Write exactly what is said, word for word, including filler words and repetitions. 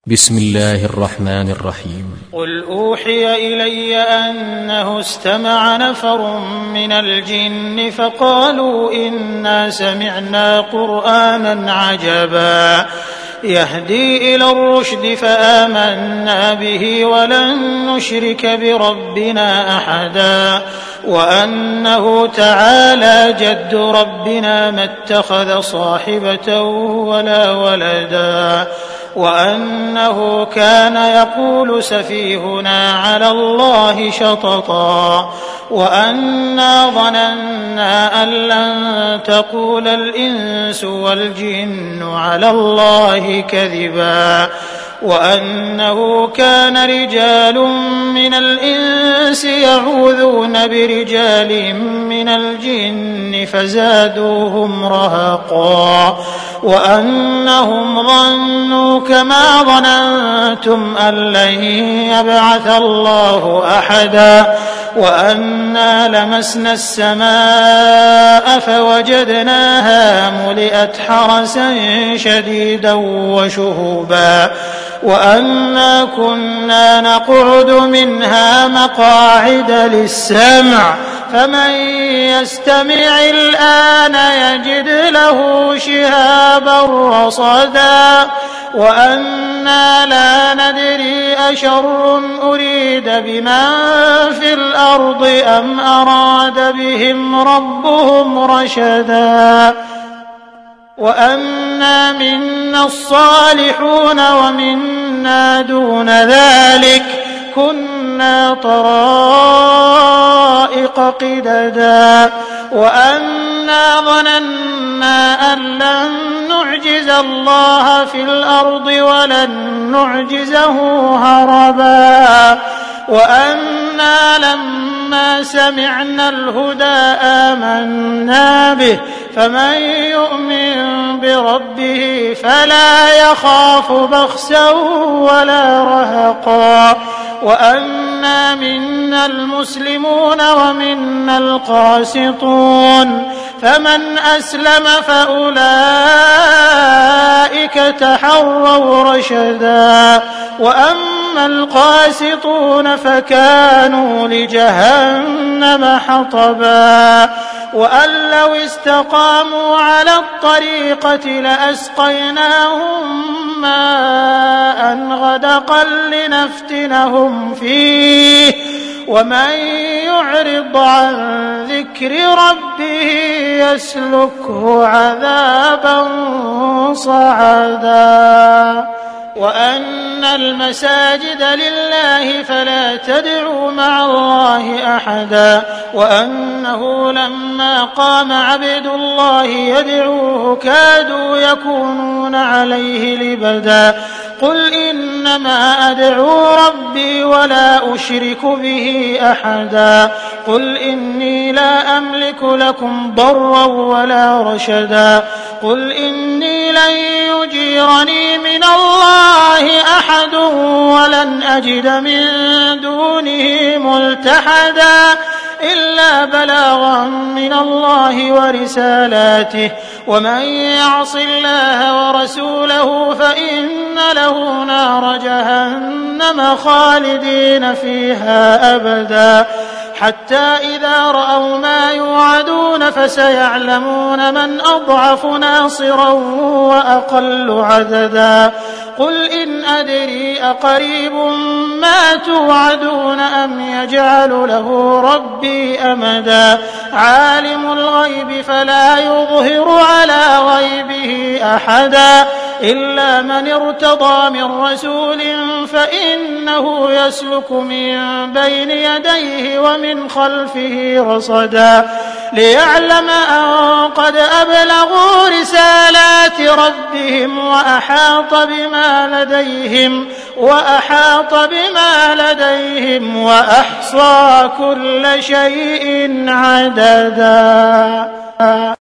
بسم الله الرحمن الرحيم. قل أوحي إلي أنه استمع نفر من الجن فقالوا إنا سمعنا قرآنا عجبا يهدي إلى الرشد فآمنا به ولن نشرك بربنا أحدا وأنه تعالى جد ربنا ما اتخذ صاحبة ولا ولدا وأنه كان يقول سفيهنا على الله شططا وأنا ظننا أن لن تقول الإنس والجن على الله كذبا وأنه كان رجال من الإنس يعوذون برجال من الجن فزادوهم رهقا وأنهم ظنوا كما ظننتم أن لن يبعث الله أحدا وأنا لمسنا السماء فوجدناها ملئت حرسا شديدا وشهبا وأنا كنا نقعد منها مقاعد للسمع فمن يستمع الآن يجد له شهابا رصدا وأنا لا ندري أشر أريد بمن في الأرض أم أراد بهم ربهم رشدا وأنا منا الصالحون ومنا دون ذلك كنا طرائق قددا وأنا ظننا أن لن نعجز الله في الأرض ولن نعجزه هربا وأنا لما سمعنا الهدى آمنا به فمن يؤمن بربه فلا يخاف بخسا ولا رهقا وأنا منا المسلمون ومنا القاسطون فمن أسلم فأولئك تحروا رشدا وأما القاسطون فكانوا لجهنم حطبا وأن لو استقاموا على الطريقة لأسقيناهم ماء غدقا لنفتنهم فيه ومن يعرض عن ذكر ربه يسلكه عذابا صعدا وأن المساجد لله فلا تدعوا مع الله أحدا وأنه لما قام عبد الله يدعوه كادوا يكونون عليه لبدا قل إنما أدعو ربي ولا أشرك به أحدا قل إني لا أملك لكم ضرا ولا رشدا قل إني لن يجيرني من الله أحد ولن أجد من دونه ملتحدا إلا بلاغا من الله ورسالاته ومن يعص الله ورسوله فإن له نار جهنم خالدين فيها أبدا حتى إذا رأوا ما يوعدون فسيعلمون من أضعف ناصرا وأقل عددا قل إن أدري أقريب ما توعدون أم يجعل له ربي أمدا عالم الغيب فلا يظهر على غيبه أحدا إلا من ارتضى من رسول فإنه يسلك من بين يديه ومن خلفه رصدا ليعلم أن قد أبلغوا رسالات ربهم وأحاط بما لديهم وأحاط بما لديهم وأحصى كل شيء عددا.